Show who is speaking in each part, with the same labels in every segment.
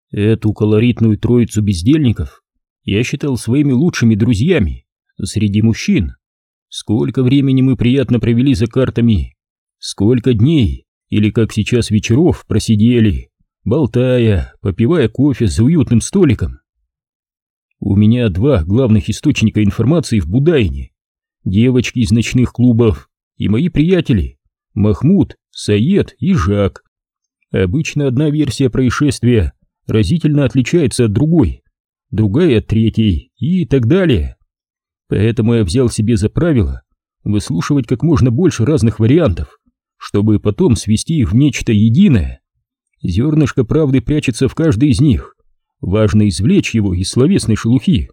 Speaker 1: Эту колоритную троицу бездельников я считал своими лучшими друзьями среди мужчин. Сколько времени мы приятно провели за картами, сколько дней, или как сейчас вечеров, просидели, болтая, попивая кофе за уютным столиком. У меня два главных источника информации в Будайне: девочки из ночных клубов и мои приятели Махмуд, Саед и Жак. Обычно одна версия происшествия разительно отличается от другой, другая от третьей и так далее. Поэтому я взял себе за правило выслушивать как можно больше разных вариантов, чтобы потом свести их в нечто единое. Зернышко правды прячется в каждой из них, важно извлечь его из словесной шелухи.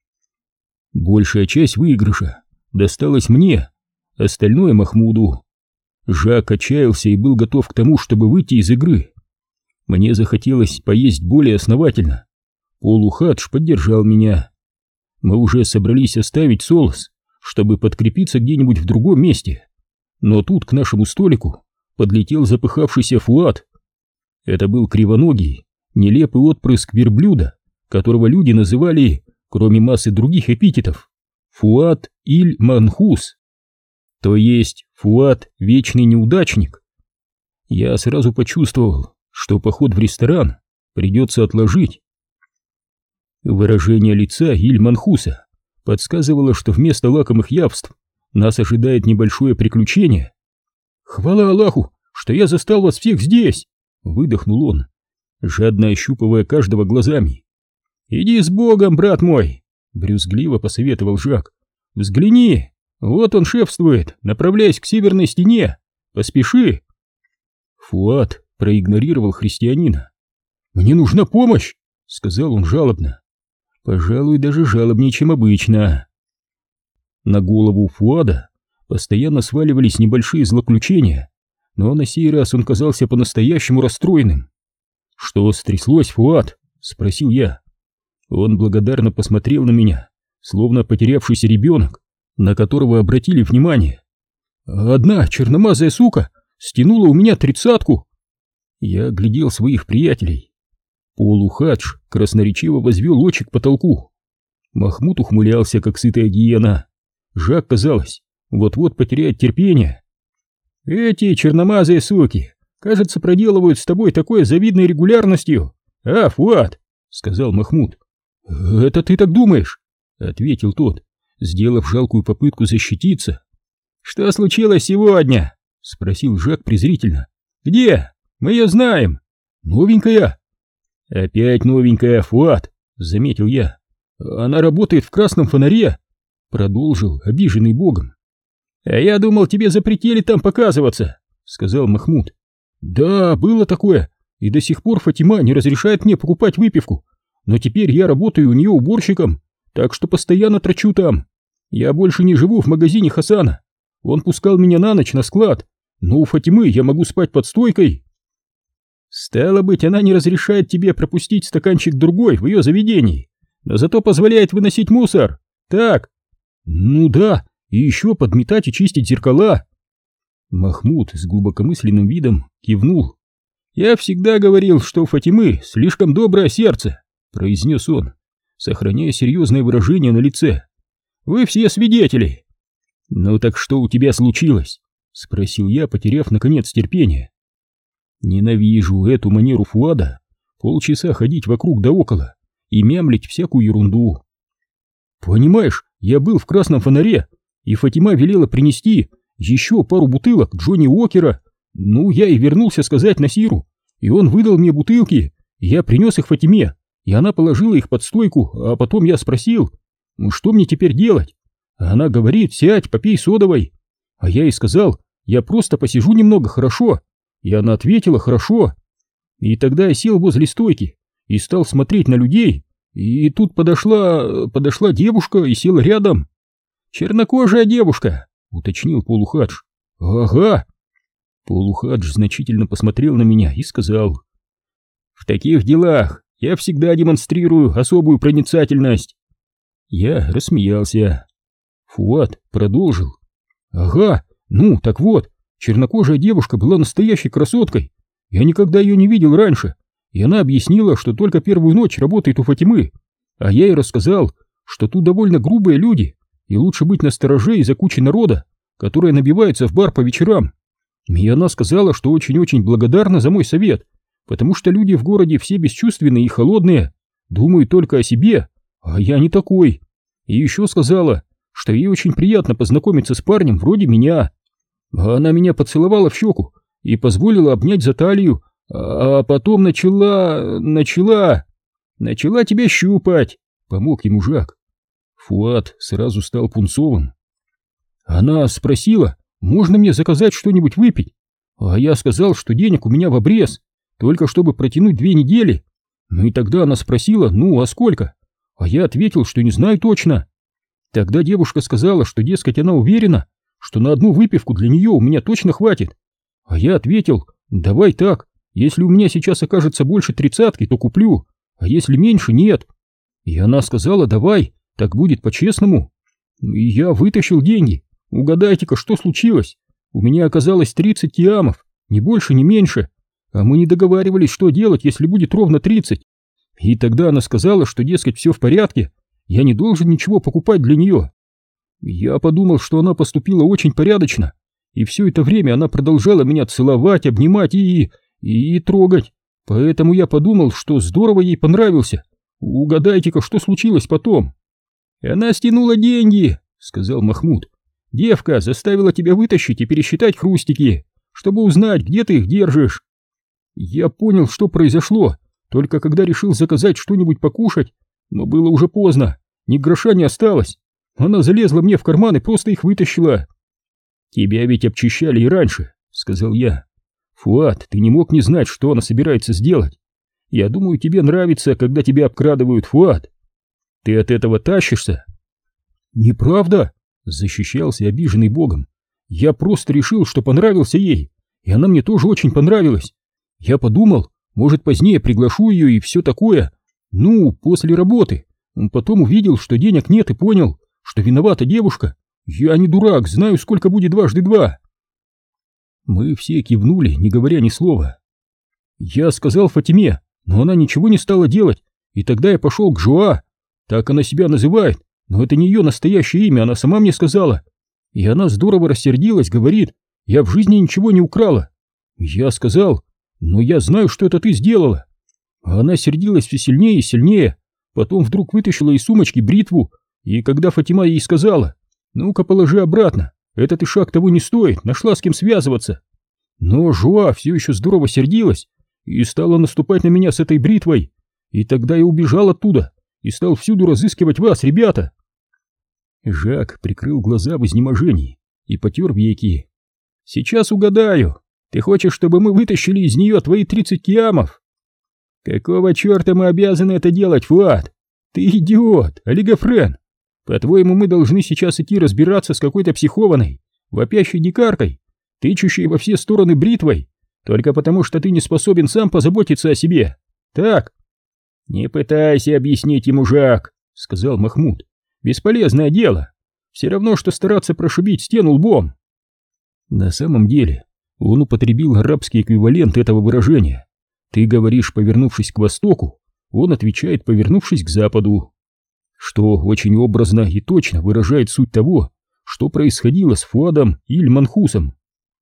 Speaker 1: Большая часть выигрыша досталась мне, остальное Махмуду. Жак отчаялся и был готов к тому, чтобы выйти из игры. Мне захотелось поесть более основательно. Полухадж поддержал меня. Мы уже собрались оставить Солос, чтобы подкрепиться где-нибудь в другом месте. Но тут к нашему столику подлетел запыхавшийся Фуад. Это был кривоногий, нелепый отпрыск верблюда, которого люди называли, кроме массы других эпитетов, Фуад-иль-Манхус, то есть Фуад — вечный неудачник. Я сразу почувствовал, что поход в ресторан придется отложить. Выражение лица Иль-Манхуса подсказывало, что вместо лакомых явств нас ожидает небольшое приключение. «Хвала Аллаху, что я застал вас всех здесь!» — выдохнул он, жадно ощупывая каждого глазами. «Иди с Богом, брат мой!» — брюзгливо посоветовал Жак. «Взгляни, вот он шефствует, направляясь к северной стене. Поспеши!» Фуад проигнорировал христианина. «Мне нужна помощь!» — сказал он жалобно. Пожалуй, даже жалобнее, чем обычно. На голову Фуада постоянно сваливались небольшие злоключения, но на сей раз он казался по-настоящему расстроенным. «Что стряслось, Фуад?» — спросил я. Он благодарно посмотрел на меня, словно потерявшийся ребенок, на которого обратили внимание. «Одна черномазая сука стянула у меня 30-ку!» Я глядел своих приятелей. Полухадж красноречиво возвел очи к потолку. Махмуд ухмылялся, как сытая гиена. Жак, казалось, вот-вот потеряет терпение. «Эти черномазые суки, кажется, проделывают с тобой такой завидной регулярностью. А, Фуад!» — сказал Махмуд. «Это ты так думаешь?» — ответил тот, сделав жалкую попытку защититься. «Что случилось сегодня?» — спросил Жак презрительно. «Где? Мы ее знаем. Новенькая». «Опять новенькая, Фуад», — заметил я. «Она работает в красном фонаре», — продолжил обиженный богом. «А я думал, тебе запретили там показываться», — сказал Махмуд. «Да, было такое, и до сих пор Фатима не разрешает мне покупать выпивку, но теперь я работаю у нее уборщиком, так что постоянно трачу там. Я больше не живу в магазине Хасана, он пускал меня на ночь на склад, но у Фатимы я могу спать под стойкой». «Стало быть, она не разрешает тебе пропустить стаканчик другой в ее заведении, но зато позволяет выносить мусор, так?» «Ну да, и еще подметать и чистить зеркала». Махмуд с глубокомысленным видом кивнул. «Я всегда говорил, что у Фатимы слишком доброе сердце», — произнес он, сохраняя серьезное выражение на лице. «Вы все свидетели». «Ну так что у тебя случилось?» — спросил я, потеряв наконец терпение. Ненавижу эту манеру Фуада полчаса ходить вокруг да около и мямлить всякую ерунду. «Понимаешь, я был в красном фонаре, и Фатима велела принести еще пару бутылок Джонни Уокера. Ну, я и вернулся сказать Насиру, и он выдал мне бутылки, я принес их Фатиме, и она положила их под стойку, а потом я спросил, что мне теперь делать? Она говорит: сядь, попей содовой. А я ей сказал: я просто посижу немного, хорошо? И она ответила: хорошо. И тогда я сел возле стойки и стал смотреть на людей, и тут подошла девушка и села рядом. «Чернокожая девушка», — уточнил Полухадж. «Ага». Полухадж значительно посмотрел на меня и сказал: «В таких делах я всегда демонстрирую особую проницательность». Я рассмеялся. Фуад продолжил: «Ага, ну так вот, чернокожая девушка была настоящей красоткой. Я никогда ее не видел раньше, и она объяснила, что только первую ночь работает у Фатимы, а я ей рассказал, что тут довольно грубые люди, и лучше быть настороже из-за кучи народа, которая набивается в бар по вечерам. И она сказала, что очень-очень благодарна за мой совет, потому что люди в городе все бесчувственные и холодные, думают только о себе, а я не такой. И еще сказала, что ей очень приятно познакомиться с парнем вроде меня. А она меня поцеловала в щеку и позволила обнять за талию, а потом начала тебя щупать, помог ему Жак. Фуад сразу стал пунцовым. Она спросила, можно мне заказать что-нибудь выпить, а я сказал, что денег у меня в обрез, только чтобы протянуть 2 недели. Ну и тогда она спросила, ну а сколько? А я ответил, что не знаю точно. Тогда девушка сказала, что, дескать, она уверена, что на одну выпивку для нее у меня точно хватит. А я ответил, давай так, если у меня сейчас окажется больше 30-ки, то куплю, а если меньше, нет. И она сказала, давай, так будет по-честному. И я вытащил деньги. Угадайте-ка, что случилось? У меня оказалось 30 киамов, ни больше, ни меньше. А мы не договаривались, что делать, если будет ровно 30. И тогда она сказала, что, дескать, все в порядке, я не должен ничего покупать для нее. Я подумал, что она поступила очень порядочно, и все это время она продолжала меня целовать, обнимать и трогать. Поэтому я подумал, что здорово ей понравился. Угадайте-ка, что случилось потом? Она стянула деньги, сказал Махмуд. Девка заставила тебя вытащить и пересчитать хрустики, чтобы узнать, где ты их держишь. Я понял, что произошло, только когда решил заказать что-нибудь покушать, но было уже поздно, ни гроша не осталось. Она залезла мне в карман и просто их вытащила. Тебя ведь обчищали и раньше, сказал я. Фуад, ты не мог не знать, что она собирается сделать. Я думаю, тебе нравится, когда тебя обкрадывают, Фуад. Ты от этого тащишься? Неправда, защищался обиженный Богом. Я просто решил, что понравился ей, и она мне тоже очень понравилась. Я подумал, может, позднее приглашу ее и все такое. Ну, после работы. Потом увидел, что денег нет, и понял, что виновата девушка. Я не дурак, знаю, сколько будет 2 × 2. Мы все кивнули, не говоря ни слова. Я сказал Фатиме, но она ничего не стала делать, и тогда я пошел к Жоа. Так она себя называет, но это не ее настоящее имя, она сама мне сказала. И она здорово рассердилась, говорит, я в жизни ничего не украла. Я сказал, но я знаю, что это ты сделала. А она сердилась все сильнее и сильнее, потом вдруг вытащила из сумочки бритву, и когда Фатима ей сказала, ну-ка положи обратно, этот и шаг того не стоит, нашла с кем связываться. Но Жоа все еще здорово сердилась и стала наступать на меня с этой бритвой, и тогда я убежал оттуда и стал всюду разыскивать вас, ребята. Жак прикрыл глаза в изнеможении и потер веки. Сейчас угадаю, ты хочешь, чтобы мы вытащили из нее твои 30 киамов? Какого черта мы обязаны это делать, Фуад? Ты идиот, олигофрен. По-твоему, мы должны сейчас идти разбираться с какой-то психованной, вопящей дикаркой, тычущей во все стороны бритвой, только потому что ты не способен сам позаботиться о себе, так? Не пытайся объяснить ему, Жак, сказал Махмуд. Бесполезное дело, все равно, что стараться прошибить стену лбом. На самом деле, он употребил арабский эквивалент этого выражения. Ты говоришь, повернувшись к востоку, он отвечает, повернувшись к западу. Что очень образно и точно выражает суть того, что происходило с Фуадом и Иль-Манхусом.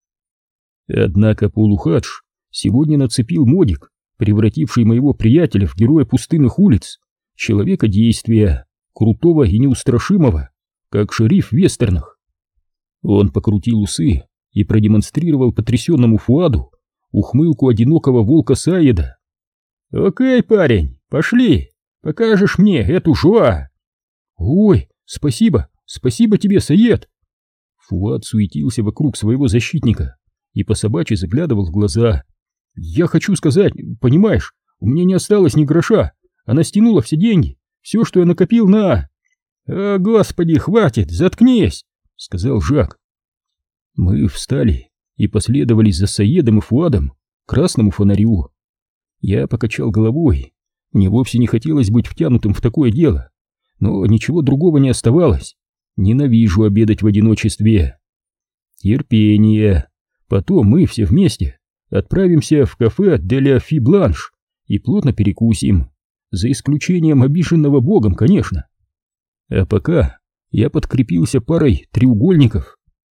Speaker 1: Однако полухадж сегодня нацепил модик, превративший моего приятеля в героя пустынных улиц, человека действия, крутого и неустрашимого, как шериф в вестернах. Он покрутил усы и продемонстрировал потрясенному Фуаду ухмылку одинокого волка Саеда. «Окей, парень, пошли, покажешь мне эту Жоа». «Ой, спасибо тебе, Саед!» Фуад суетился вокруг своего защитника и по-собачьи заглядывал в глаза. «Я хочу сказать, понимаешь, у меня не осталось ни гроша, она стянула все деньги, все, что я накопил на...» «О, господи, хватит, заткнись!» — сказал Жак. Мы встали и последовали за Саедом и Фуадом к красному фонарю. Я покачал головой, мне вовсе не хотелось быть втянутым в такое дело, но ничего другого не оставалось. Ненавижу обедать в одиночестве. Терпение. Потом мы все вместе отправимся в кафе «Де ля Фи Бланш» и плотно перекусим, за исключением обиженного Богом, конечно. А пока я подкрепился парой треугольников.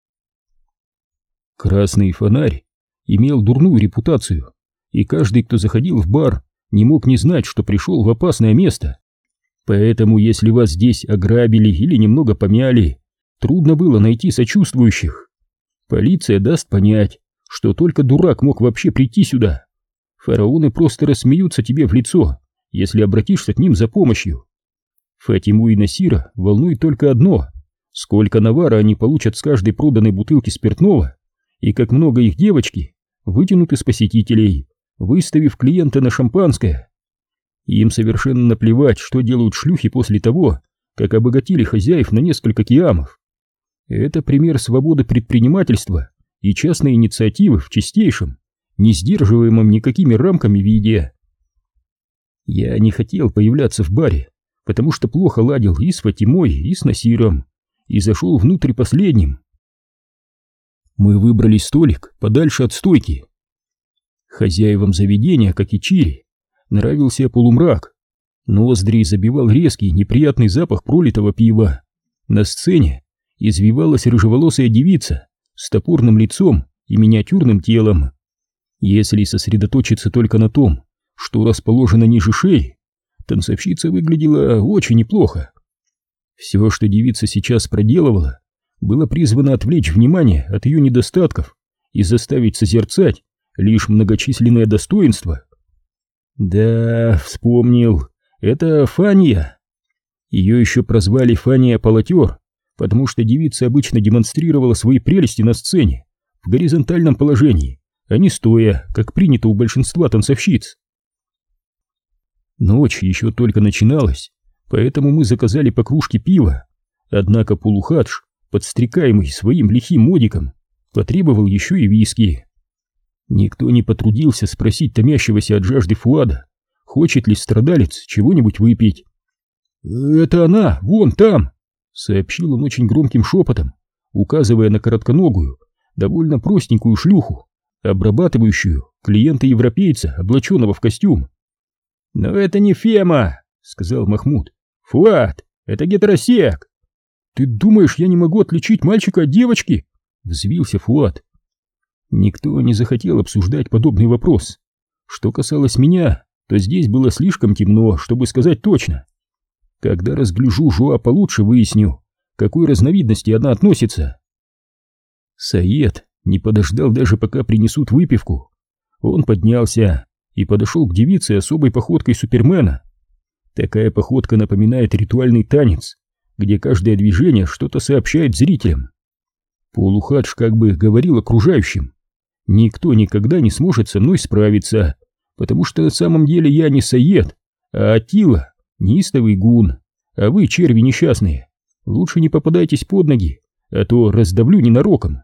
Speaker 1: Красный фонарь имел дурную репутацию, и каждый, кто заходил в бар, не мог не знать, что пришел в опасное место. Поэтому, если вас здесь ограбили или немного помяли, трудно было найти сочувствующих. Полиция даст понять, что только дурак мог вообще прийти сюда. Фараоны просто рассмеются тебе в лицо, если обратишься к ним за помощью. Фатиму и Насира волнует только одно: сколько навара они получат с каждой проданной бутылки спиртного, и как много их девочки вытянут из посетителей, выставив клиента на шампанское. Им совершенно наплевать, что делают шлюхи после того, как обогатили хозяев на несколько киамов. Это пример свободы предпринимательства и частной инициативы в чистейшем, не сдерживаемом никакими рамками виде. Я не хотел появляться в баре, потому что плохо ладил и с Фатимой, и с Насиром, и зашел внутрь последним. Мы выбрали столик подальше от стойки. Хозяевам заведения, как и Чири, нравился полумрак. Ноздри забивал резкий, неприятный запах пролитого пива. На сцене извивалась рыжеволосая девица с топорным лицом и миниатюрным телом. Если сосредоточиться только на том, что расположено ниже шеи, танцовщица выглядела очень неплохо. Все, что девица сейчас проделывала, было призвано отвлечь внимание от ее недостатков и заставить созерцать лишь многочисленные достоинства. Да, вспомнил, это Фания. Ее еще прозвали Фания Полотер, потому что девица обычно демонстрировала свои прелести на сцене в горизонтальном положении, а не стоя, как принято у большинства танцовщиц. Ночь еще только начиналась, поэтому мы заказали по кружке пива, однако полухадж, подстрекаемый своим лихим модиком, потребовал еще и виски. Никто не потрудился спросить томящегося от жажды Фуада, хочет ли страдалец чего-нибудь выпить. «Это она, вон там!» — сообщил он очень громким шепотом, указывая на коротконогую, довольно простенькую шлюху, обрабатывающую клиента-европейца, облаченного в костюм. «Но это не Фема!» — сказал Махмуд. «Фуад, это гетеросек!» «Ты думаешь, я не могу отличить мальчика от девочки?» — взвился Фуад. Никто не захотел обсуждать подобный вопрос. Что касалось меня, то здесь было слишком темно, чтобы сказать точно. Когда разгляжу Жуа получше, выясню, к какой разновидности она относится. Саед не подождал даже, пока принесут выпивку. Он поднялся и подошел к девице особой походкой Супермена. Такая походка напоминает ритуальный танец, где каждое движение что-то сообщает зрителям. Полухадж как бы говорил окружающим: никто никогда не сможет со мной справиться, потому что на самом деле я не Саед, а Атила, неистовый гун, а вы, черви несчастные, лучше не попадайтесь под ноги, а то раздавлю ненароком.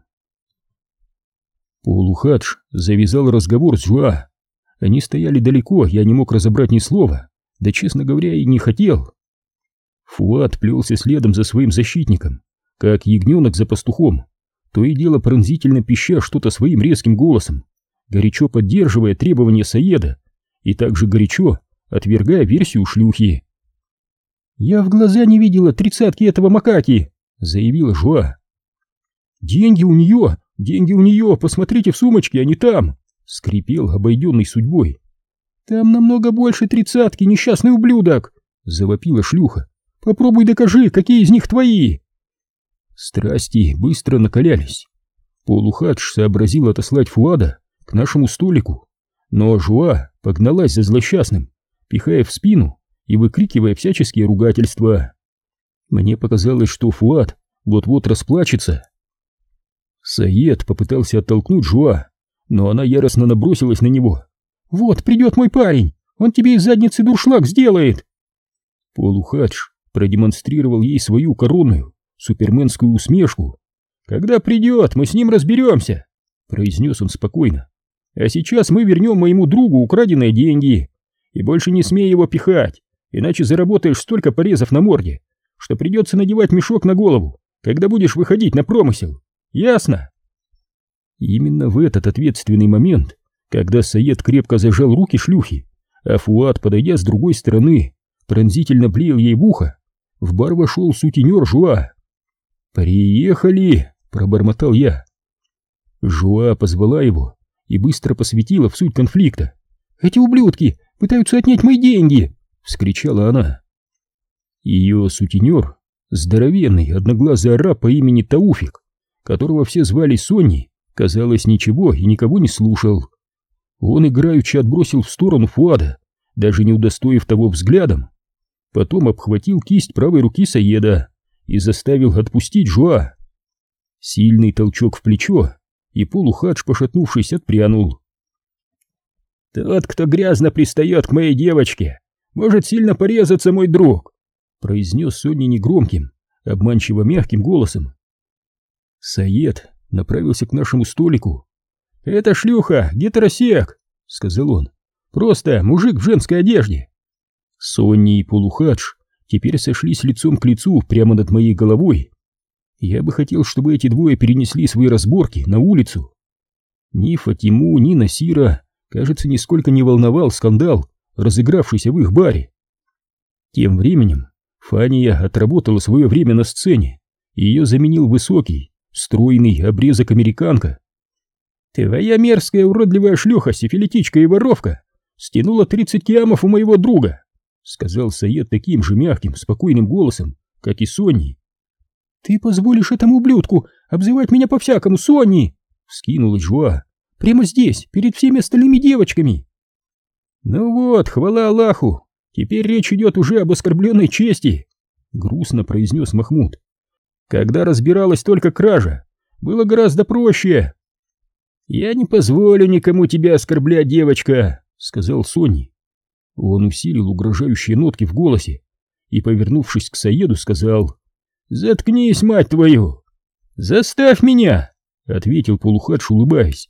Speaker 1: Полухадж завязал разговор с Жуа. Они стояли далеко, я не мог разобрать ни слова, да, честно говоря, и не хотел. Фуад плелся следом за своим защитником, как ягненок за пастухом, то и дело пронзительно пища что-то своим резким голосом, горячо поддерживая требования Саеда и также горячо отвергая версию шлюхи. «Я в глаза не видела тридцатки этого макаки», — заявила Жуа. «Деньги у нее, посмотрите в сумочке, они там», — скрипел обойденный судьбой. «Там намного больше тридцатки, несчастный ублюдок», — завопила шлюха. «Попробуй докажи, какие из них твои». Страсти быстро накалялись. Полухадж сообразил отослать Фуада к нашему столику, но Жуа погналась за злосчастным, пихая в спину и выкрикивая всяческие ругательства. Мне показалось, что Фуад вот-вот расплачется. Саед попытался оттолкнуть Жуа, но она яростно набросилась на него. «Вот, придет мой парень, он тебе из задницы дуршлаг сделает!» Полухадж продемонстрировал ей свою коронную суперменскую усмешку. «Когда придет, мы с ним разберемся», — произнес он спокойно. «А сейчас мы вернем моему другу украденные деньги. И больше не смей его пихать, иначе заработаешь столько порезов на морде, что придется надевать мешок на голову, когда будешь выходить на промысел. Ясно?» Именно в этот ответственный момент, когда Саед крепко зажал руки шлюхи, а Фуад, подойдя с другой стороны, пронзительно блеял ей в ухо. В бар вошел сутенер Жуа. «Приехали!» — пробормотал я. Жуа позвала его и быстро посвятила в суть конфликта. «Эти ублюдки пытаются отнять мои деньги!» — вскричала она. Ее сутенер, здоровенный одноглазый араб по имени Тауфик, которого все звали Сонни, казалось, ничего и никого не слушал. Он играючи отбросил в сторону Фуада, даже не удостоив того взглядом. Потом обхватил кисть правой руки Саеда и заставил отпустить Жуа. Сильный толчок в плечо, и полухадж, пошатнувшись, отпрянул. «Тот, кто грязно пристает к моей девочке, может сильно порезаться, мой друг», произнес Сонни негромким, обманчиво мягким голосом. Саед направился к нашему столику. «Это шлюха, гетеросек», — сказал он. «Просто мужик в женской одежде». Сонни и полухадж теперь сошлись лицом к лицу прямо над моей головой. Я бы хотел, чтобы эти двое перенесли свои разборки на улицу. Ни Фатиму, ни Насира, кажется, нисколько не волновал скандал, разыгравшийся в их баре. Тем временем Фания отработала свое время на сцене, и ее заменил высокий, стройный обрезок-американка. «Твоя мерзкая уродливая шлюха, сифилитичка и воровка стянула 30 киамов у моего друга», — сказал Саед таким же мягким, спокойным голосом, как и Сонни. «Ты позволишь этому ублюдку обзывать меня по-всякому, Сонни!» — вскинулась Жуа. «Прямо здесь, перед всеми остальными девочками!» «Ну вот, хвала Аллаху, теперь речь идет уже об оскорбленной чести», — грустно произнес Махмуд. «Когда разбиралась только кража, было гораздо проще». «Я не позволю никому тебя оскорблять, девочка», — сказал Сонни. Он усилил угрожающие нотки в голосе и, повернувшись к Саеду, сказал: «Заткнись, мать твою!» «Заставь меня!» — ответил полухадж, улыбаясь.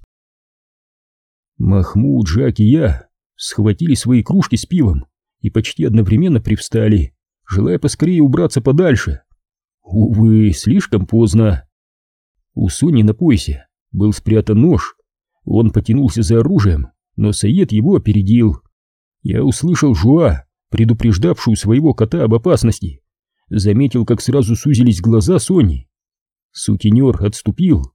Speaker 1: Махмуд, Жак и я схватили свои кружки с пивом и почти одновременно привстали, желая поскорее убраться подальше. Увы, слишком поздно. У Сони на поясе был спрятан нож. Он потянулся за оружием, но Саед его опередил. Я услышал Жуа, предупреждавшую своего кота об опасности. Заметил, как сразу сузились глаза Сони. Сутенер отступил.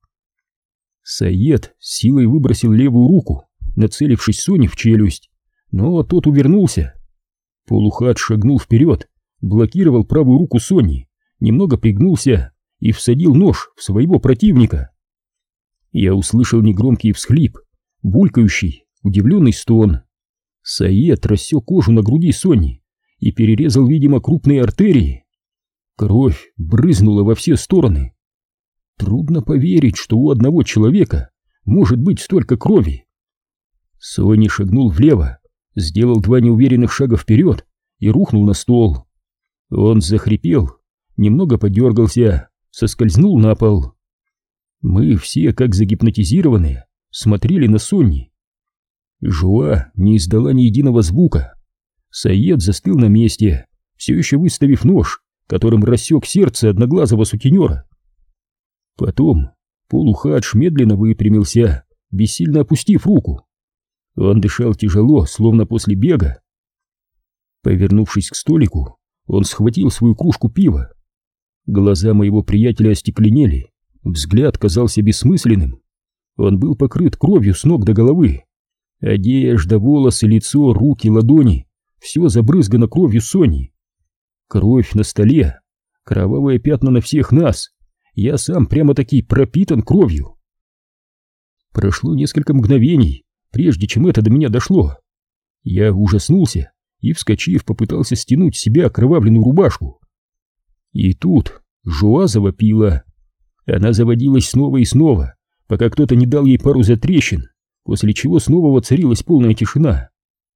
Speaker 1: Саед с силой выбросил левую руку, нацелившись Сони в челюсть, но тот увернулся. Полухадж шагнул вперед, блокировал правую руку Сони, немного пригнулся и всадил нож в своего противника. Я услышал негромкий всхлип, булькающий, удивленный стон. Саед рассек кожу на груди Сони и перерезал, видимо, крупные артерии. Кровь брызнула во все стороны. Трудно поверить, что у одного человека может быть столько крови. Сони шагнул влево, сделал 2 неуверенных шага вперед и рухнул на стол. Он захрипел, немного подергался, соскользнул на пол. Мы все, как загипнотизированные, смотрели на Сонни. Жуа не издала ни единого звука. Саед застыл на месте, все еще выставив нож, которым рассек сердце одноглазого сутенера. Потом полухадж медленно выпрямился, бессильно опустив руку. Он дышал тяжело, словно после бега. Повернувшись к столику, он схватил свою кружку пива. Глаза моего приятеля остекленели, взгляд казался бессмысленным. Он был покрыт кровью с ног до головы. Одежда, волосы, лицо, руки, ладони — все забрызгано кровью Сони. Кровь на столе, кровавые пятна на всех нас. Я сам прямо-таки пропитан кровью. Прошло несколько мгновений, прежде чем это до меня дошло. Я ужаснулся и, вскочив, попытался стянуть с себя окровавленную рубашку. И тут Жуа завопила. Она заводилась снова и снова, пока кто-то не дал ей пару затрещин, после чего снова воцарилась полная тишина.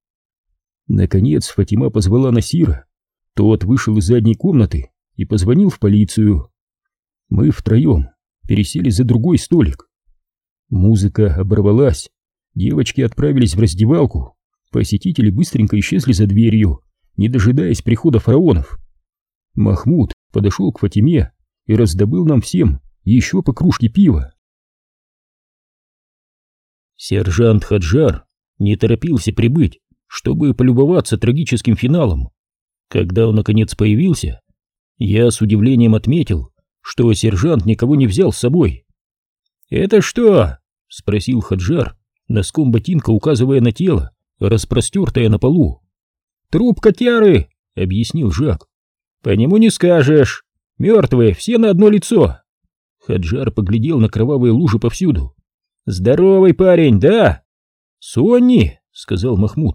Speaker 1: Наконец Фатима позвала Насира. Тот вышел из задней комнаты и позвонил в полицию. Мы втроем пересели за другой столик. Музыка оборвалась, девочки отправились в раздевалку, посетители быстренько исчезли за дверью, не дожидаясь прихода фараонов. Махмуд подошел к Фатиме и раздобыл нам всем еще по кружке пива. Сержант Хаджар не торопился прибыть, чтобы полюбоваться трагическим финалом. Когда он наконец появился, я с удивлением отметил, что сержант никого не взял с собой. «Это что?» — спросил Хаджар, носком ботинка указывая на тело, распростертое на полу. «Труп котяры!» — объяснил Жак. «По нему не скажешь. Мертвые, все на одно лицо». Хаджар поглядел на кровавые лужи повсюду. «Здоровый парень, да?» «Сонни», — сказал Махмуд.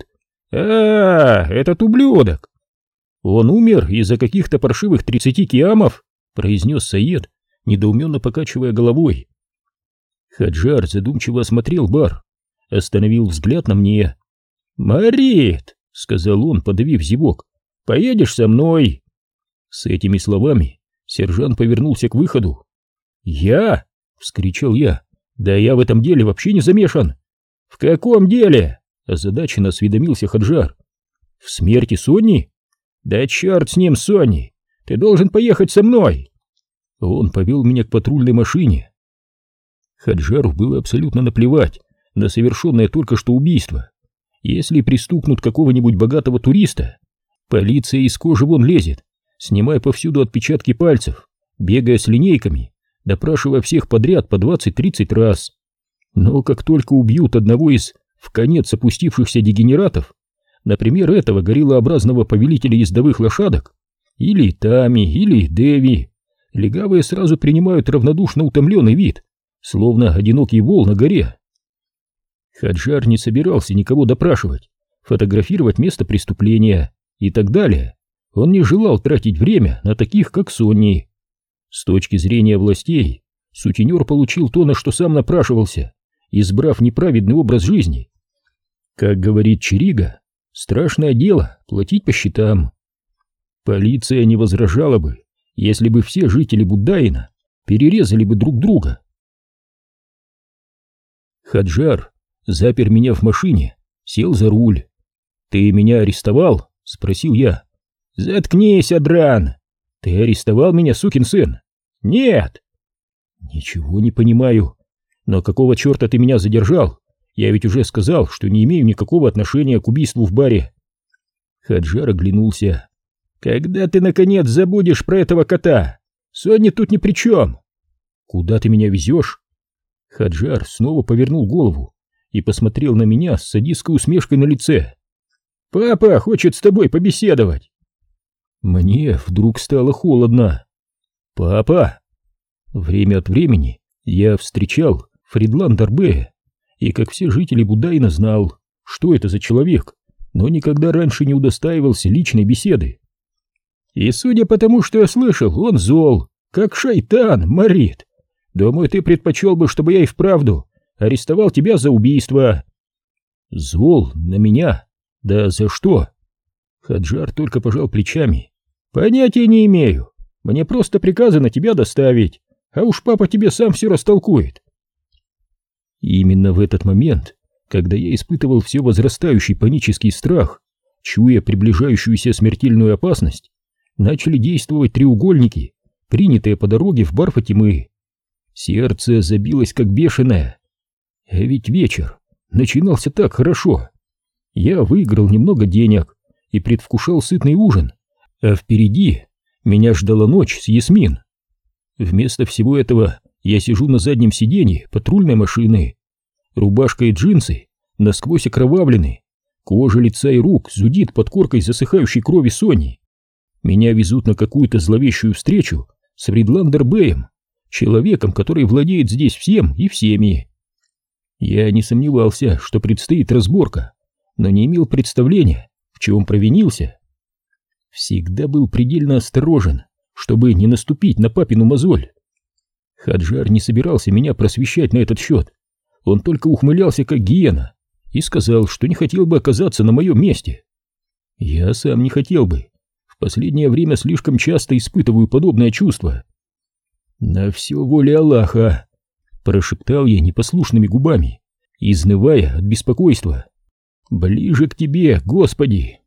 Speaker 1: Этот ублюдок!» «Он умер из-за каких-то паршивых 30 киамов?» — произнес Саед, недоуменно покачивая головой. Хаджар задумчиво осмотрел бар, остановил взгляд на мне. «Марит!» — сказал он, подавив зевок. «Поедешь со мной?» С этими словами сержант повернулся к выходу. «Я?» — вскричал я. «Да я в этом деле вообще не замешан!» «В каком деле?» — озадаченно осведомился Хаджар. «В смерти Сонни?» «Да черт с ним, Сонни! Ты должен поехать со мной!» Он повел меня к патрульной машине. Хаджару было абсолютно наплевать на совершенное только что убийство. Если пристукнут какого-нибудь богатого туриста, полиция из кожи вон лезет, снимая повсюду отпечатки пальцев, бегая с линейками, допрашивая всех подряд по 20-30 раз. Но как только убьют одного из вконец опустившихся дегенератов, например, этого гориллообразного повелителя ездовых лошадок, или Тами, или Деви, легавые сразу принимают равнодушно утомленный вид, словно одинокий вол на горе. Хаджар не собирался никого допрашивать, фотографировать место преступления и так далее. Он не желал тратить время на таких, как Сонни. С точки зрения властей, сутенер получил то, на что сам напрашивался, избрав неправедный образ жизни. Как говорит Чирига, страшное дело платить по счетам. Полиция не возражала бы, если бы все жители Буддаина перерезали бы друг друга. Хаджар запер меня в машине, сел за руль. «Ты меня арестовал?» — спросил я. «Заткнись, Адран! Ты арестовал меня, сукин сын?» «Нет!» «Ничего не понимаю. Но какого черта ты меня задержал? Я ведь уже сказал, что не имею никакого отношения к убийству в баре». Хаджар оглянулся. «Когда ты, наконец, забудешь про этого кота? Сонни тут ни при чем!» «Куда ты меня везешь?» Хаджар снова повернул голову и посмотрел на меня с садистской усмешкой на лице. «Папа хочет с тобой побеседовать!» Мне вдруг стало холодно. «Папа!» Время от времени я встречал Фридланда Арбея и, как все жители Буддаина, знал, что это за человек, но никогда раньше не удостаивался личной беседы. «И судя по тому, что я слышал, он зол, как шайтан, Марит. Думаю, ты предпочел бы, чтобы я и вправду арестовал тебя за убийство». «Зол на меня? Да за что?» Хаджар только пожал плечами. «Понятия не имею. Мне просто приказано тебя доставить, а уж папа тебе сам все растолкует». И именно в этот момент, когда я испытывал все возрастающий панический страх, чуя приближающуюся смертельную опасность, начали действовать треугольники, принятые по дороге в бар Фатимы. Сердце забилось как бешеное. А ведь вечер начинался так хорошо. Я выиграл немного денег и предвкушал сытный ужин, а впереди меня ждала ночь с Ясмин. Вместо всего этого я сижу на заднем сиденье патрульной машины. Рубашка и джинсы насквозь окровавлены, кожа лица и рук зудит под коркой засыхающей крови Сонни. Меня везут на какую-то зловещую встречу с Фридландер Бэем, человеком, который владеет здесь всем и всеми. Я не сомневался, что предстоит разборка, но не имел представления, в чем провинился. Всегда был предельно осторожен, чтобы не наступить на папину мозоль. Хаджар не собирался меня просвещать на этот счет. Он только ухмылялся, как гиена, и сказал, что не хотел бы оказаться на моем месте. Я сам не хотел бы. В последнее время слишком часто испытываю подобное чувство. «На все воля Аллаха!» — прошептал я непослушными губами, изнывая от беспокойства. «Ближе к тебе, Господи!»